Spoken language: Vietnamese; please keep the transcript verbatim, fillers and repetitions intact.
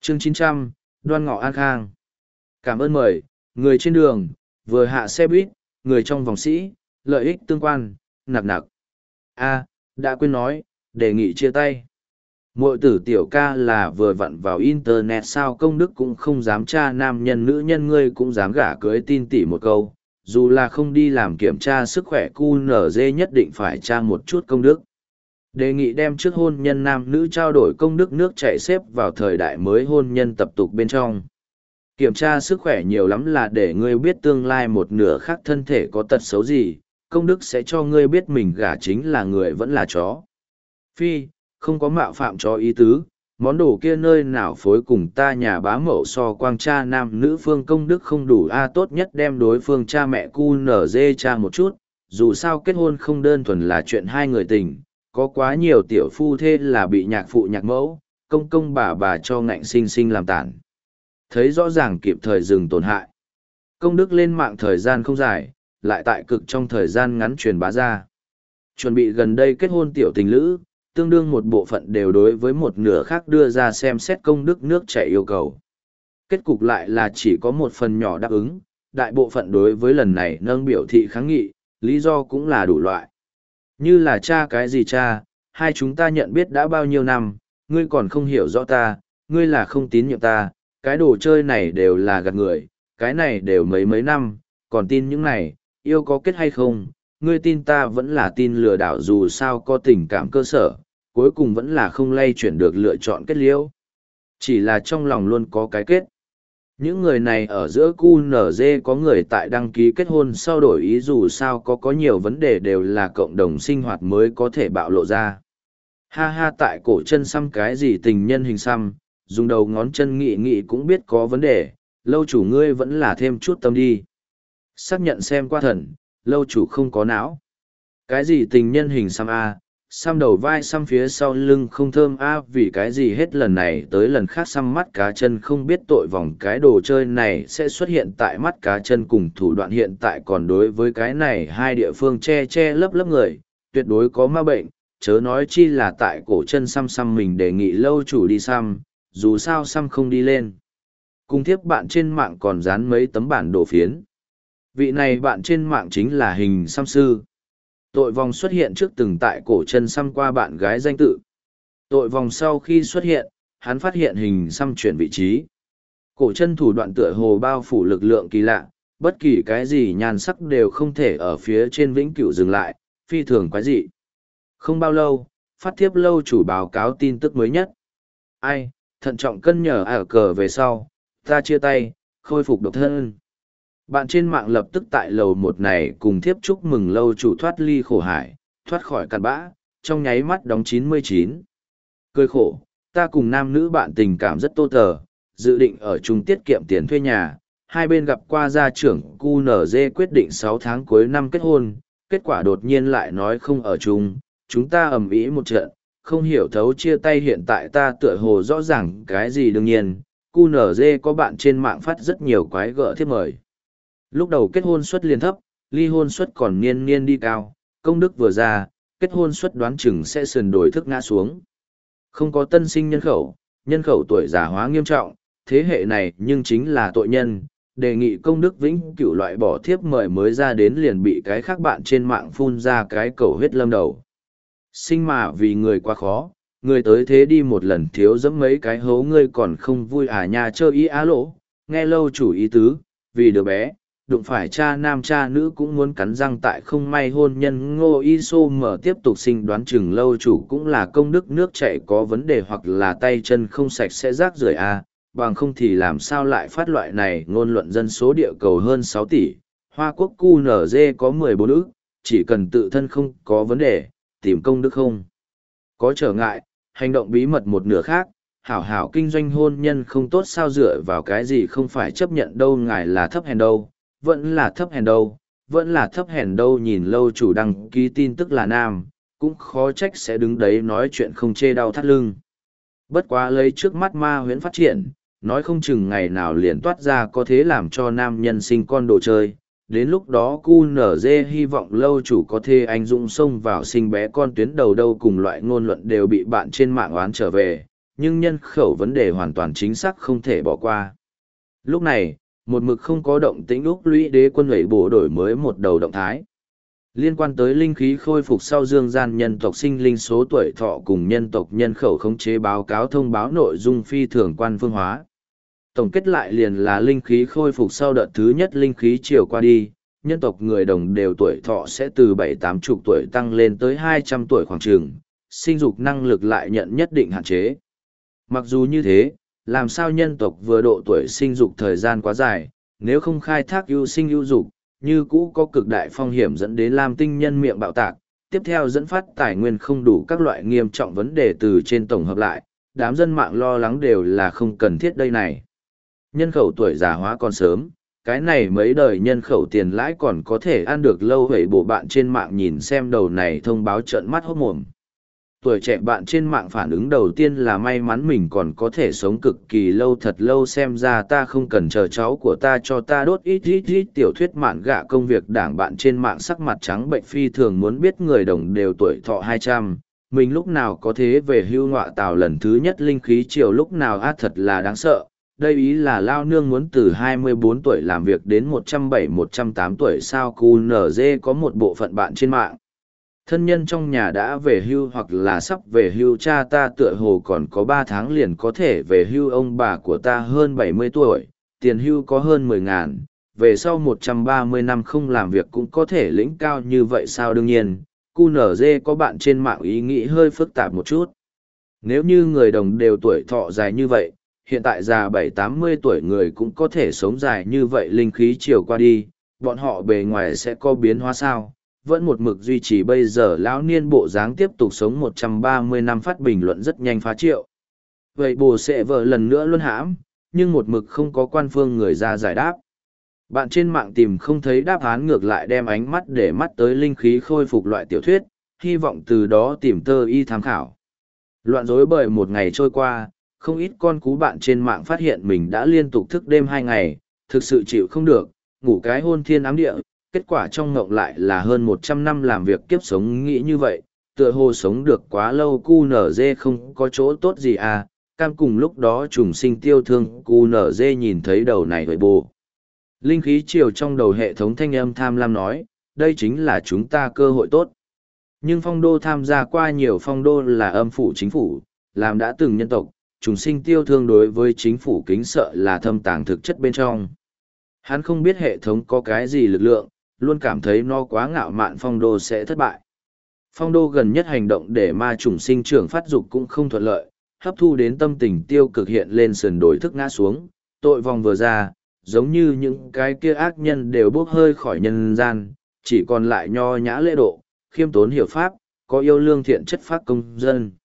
Chương chín trăm, Đoan Ngọ An Khang. Cảm ơn mời, người trên đường, vừa hạ xe buýt, người trong vòng sĩ, lợi ích tương quan, nặc nặc. A, đã quên nói, đề nghị chia tay. Muội tử tiểu ca là vừa vặn vào internet sao công đức cũng không dám tra nam nhân nữ nhân ngươi cũng dám gả cưới tin tỉ một câu. Dù là không đi làm kiểm tra sức khỏe cu nở dê nhất định phải tra một chút công đức. Đề nghị đem trước hôn nhân nam nữ trao đổi công đức nước chạy xếp vào thời đại mới hôn nhân tập tục bên trong. Kiểm tra sức khỏe nhiều lắm là để ngươi biết tương lai một nửa khác thân thể có tật xấu gì, công đức sẽ cho ngươi biết mình gả chính là người vẫn là chó. Phi, không có mạo phạm chó ý tứ, món đồ kia nơi nào phối cùng ta nhà bá mẫu so quang cha nam nữ phương công đức không đủ a tốt nhất đem đối phương cha mẹ cu nở dê cha một chút, dù sao kết hôn không đơn thuần là chuyện hai người tình, có quá nhiều tiểu phu thê là bị nhạc phụ nhạc mẫu, công công bà bà cho ngạnh sinh sinh làm tản. Thấy rõ ràng kịp thời dừng tổn hại. Công đức lên mạng thời gian không dài, lại tại cực trong thời gian ngắn truyền bá ra. Chuẩn bị gần đây kết hôn tiểu tình lữ, tương đương một bộ phận đều đối với một nửa khác đưa ra xem xét công đức nước chảy yêu cầu. Kết cục lại là chỉ có một phần nhỏ đáp ứng, đại bộ phận đối với lần này nâng biểu thị kháng nghị, lý do cũng là đủ loại. Như là cha cái gì cha, hai chúng ta nhận biết đã bao nhiêu năm, ngươi còn không hiểu rõ ta, ngươi là không tín nhiệm ta, cái đồ chơi này đều là gạt người, cái này đều mấy mấy năm, còn tin những này, yêu có kết hay không, ngươi tin ta vẫn là tin lừa đảo dù sao có tình cảm cơ sở, cuối cùng vẫn là không lay chuyển được lựa chọn kết liễu. Chỉ là trong lòng luôn có cái kết. Những người này ở giữa cu nở dê có người tại đăng ký kết hôn sau đổi ý dù sao có có nhiều vấn đề đều là cộng đồng sinh hoạt mới có thể bạo lộ ra. Ha ha tại cổ chân xăm cái gì tình nhân hình xăm, dùng đầu ngón chân nghị nghị cũng biết có vấn đề, lâu chủ ngươi vẫn là thêm chút tâm đi. Xác nhận xem qua thần, lâu chủ không có não. Cái gì tình nhân hình xăm A, xăm đầu vai xăm phía sau lưng không thơm A vì cái gì hết lần này tới lần khác xăm mắt cá chân không biết tội vòng cái đồ chơi này sẽ xuất hiện tại mắt cá chân cùng thủ đoạn hiện tại còn đối với cái này hai địa phương che che lấp lấp người, tuyệt đối có ma bệnh, chớ nói chi là tại cổ chân xăm xăm mình đề nghị lâu chủ đi xăm, dù sao xăm không đi lên. Cùng tiếp bạn trên mạng còn dán mấy tấm bản đồ phiến. Vị này bạn trên mạng chính là hình xăm sư. Tội vòng xuất hiện trước từng tại cổ chân xăm qua bạn gái danh tự. Tội vòng sau khi xuất hiện, hắn phát hiện hình xăm chuyển vị trí. Cổ chân thủ đoạn tựa hồ bao phủ lực lượng kỳ lạ, bất kỳ cái gì nhan sắc đều không thể ở phía trên vĩnh cửu dừng lại, phi thường quái dị. Không bao lâu, phát thiếp lâu chủ báo cáo tin tức mới nhất. Ai, thận trọng cân nhở ở cờ về sau, ta chia tay, khôi phục độc thân. Bạn trên mạng lập tức tại lầu một này cùng thiếp chúc mừng lâu chủ thoát ly khổ hải, thoát khỏi cặn bã, trong nháy mắt đóng chín mươi chín. Cười khổ, ta cùng nam nữ bạn tình cảm rất tô tờ, dự định ở chung tiết kiệm tiền thuê nhà, hai bên gặp qua gia trưởng cu nở dê quyết định sáu tháng cuối năm kết hôn, kết quả đột nhiên lại nói không ở chung, chúng ta ầm ĩ một trận, không hiểu thấu chia tay hiện tại ta tựa hồ rõ ràng cái gì đương nhiên, cu nở dê có bạn trên mạng phát rất nhiều quái gở thiếp mời. Lúc đầu kết hôn suất liền thấp, ly hôn suất còn niên niên đi cao, công đức vừa ra, kết hôn suất đoán chừng sẽ sườn đổi thức ngã xuống. Không có tân sinh nhân khẩu, nhân khẩu tuổi già hóa nghiêm trọng, thế hệ này nhưng chính là tội nhân, đề nghị công đức vĩnh cửu loại bỏ thiếp mời mới ra đến liền bị cái khác bạn trên mạng phun ra cái cầu huyết lâm đầu. Sinh mà vì người quá khó, người tới thế đi một lần thiếu dẫm mấy cái hố ngươi còn không vui à nhà chơi ý á lỗ, nghe lâu chủ ý tứ, vì đứa bé, đụng phải cha nam cha nữ cũng muốn cắn răng tại không may hôn nhân ngô y sô mở tiếp tục sinh đoán chừng lâu chủ cũng là công đức nước chảy có vấn đề hoặc là tay chân không sạch sẽ rác rưởi à, bằng không thì làm sao lại phát loại này ngôn luận dân số địa cầu hơn sáu tỷ, Hoa Quốc cu nở dê có mười bốn ức, chỉ cần tự thân không có vấn đề, tìm công đức không có trở ngại, hành động bí mật một nửa khác, hảo hảo kinh doanh hôn nhân không tốt sao dựa vào cái gì không phải chấp nhận đâu ngài là thấp hèn đâu, vẫn là thấp hèn đâu, vẫn là thấp hèn đâu nhìn lâu chủ đăng ký tin tức là nam, cũng khó trách sẽ đứng đấy nói chuyện không chê đau thắt lưng. Bất quá lấy trước mắt ma huyễn phát triển, nói không chừng ngày nào liền toát ra có thế làm cho nam nhân sinh con đồ chơi. Đến lúc đó cu nở dê hy vọng lâu chủ có thể anh dũng xông vào sinh bé con tuyến đầu đâu cùng loại ngôn luận đều bị bạn trên mạng oán trở về. nhưng nhân khẩu vấn đề hoàn toàn chính xác không thể bỏ qua. Lúc này, một mực không có động tĩnh Úc lũy đế quân ủy bộ đổi mới một đầu động thái. Liên quan tới linh khí khôi phục sau dương gian nhân tộc sinh linh số tuổi thọ cùng nhân tộc nhân khẩu khống chế báo cáo thông báo nội dung phi thường quan phương hóa. Tổng kết lại liền là linh khí khôi phục sau đợt thứ nhất linh khí chiều qua đi, nhân tộc người đồng đều tuổi thọ sẽ từ bảy tám chục tuổi tăng lên tới hai trăm tuổi khoảng trường, sinh dục năng lực lại nhận nhất định hạn chế. Mặc dù như thế, làm sao nhân tộc vừa độ tuổi sinh dục thời gian quá dài, nếu không khai thác ưu sinh ưu dục, như cũ có cực đại phong hiểm dẫn đến lam tinh nhân miệng bạo tạc, tiếp theo dẫn phát tài nguyên không đủ các loại nghiêm trọng vấn đề từ trên tổng hợp lại, đám dân mạng lo lắng đều là không cần thiết đây này. Nhân khẩu tuổi già hóa còn sớm, cái này mấy đời nhân khẩu tiền lãi còn có thể ăn được lâu vậy bộ bạn trên mạng nhìn xem đầu này thông báo trợn mắt hốt mồm. Tuổi trẻ bạn trên mạng phản ứng đầu tiên là may mắn mình còn có thể sống cực kỳ lâu thật lâu, xem ra ta không cần chờ cháu của ta cho ta đốt ít ít ít tiểu thuyết mạn gạ công việc đảng. Bạn trên mạng sắc mặt trắng bệnh phi thường muốn biết người đồng đều tuổi thọ hai trăm, mình lúc nào có thế về hưu ngọa tào lần thứ nhất linh khí chiều lúc nào á, thật là đáng sợ. Đây ý là lao nương muốn từ hai mươi bốn tuổi làm việc đến một trăm bảy một trăm tám tuổi sao. Cu nở dê có một bộ phận bạn trên mạng thân nhân trong nhà đã về hưu hoặc là sắp về hưu, cha ta tựa hồ còn có ba tháng liền có thể về hưu, ông bà của ta hơn bảy mươi tuổi, tiền hưu có hơn mười ngàn, về sau một trăm ba mươi năm không làm việc cũng có thể lĩnh cao như vậy sao. Đương nhiên, cu nở dê có bạn trên mạng ý nghĩ hơi phức tạp một chút. Nếu như người đồng đều tuổi thọ dài như vậy, hiện tại già bảy tám mươi tuổi người cũng có thể sống dài như vậy, linh khí chiều qua đi, bọn họ bề ngoài sẽ có biến hóa sao? Vẫn một mực duy trì bây giờ lão niên bộ dáng tiếp tục sống một trăm ba mươi năm, phát bình luận rất nhanh phá triệu. Vậy bồ sẽ vợ lần nữa luân hãm, nhưng một mực không có quan phương người ra giải đáp. Bạn trên mạng tìm không thấy đáp án, ngược lại đem ánh mắt để mắt tới linh khí khôi phục loại tiểu thuyết, hy vọng từ đó tìm tơ y tham khảo. Loạn rối bời một ngày trôi qua, không ít con cú bạn trên mạng phát hiện mình đã liên tục thức đêm hai ngày, thực sự chịu không được, ngủ cái hôn thiên ám địa. Kết quả trong ngộng lại là hơn một trăm năm làm việc kiếp sống, nghĩ như vậy, tựa hồ sống được quá lâu. Cu nở dê không có chỗ tốt gì à, cam cùng lúc đó trùng sinh tiêu thương. Cu nở dê nhìn thấy đầu này vậy bồ. Linh khí chiều trong đầu hệ thống thanh âm tham lam nói, đây chính là chúng ta cơ hội tốt. Nhưng phong đô tham gia qua nhiều phong đô là âm phủ chính phủ, làm đã từng nhân tộc, trùng sinh tiêu thương đối với chính phủ kính sợ là thâm tàng thực chất bên trong. Hắn không biết hệ thống có cái gì lực lượng, luôn cảm thấy nó quá ngạo mạn, phong đô sẽ thất bại. Phong đô gần nhất hành động để ma trùng sinh trưởng phát dục cũng không thuận lợi, hấp thu đến tâm tình tiêu cực hiện lên sườn đổi thức ngã xuống, tội vòng vừa ra, giống như những cái kia ác nhân đều bốc hơi khỏi nhân gian, chỉ còn lại nho nhã lễ độ, khiêm tốn hiểu pháp, có yêu lương thiện chất phác công dân.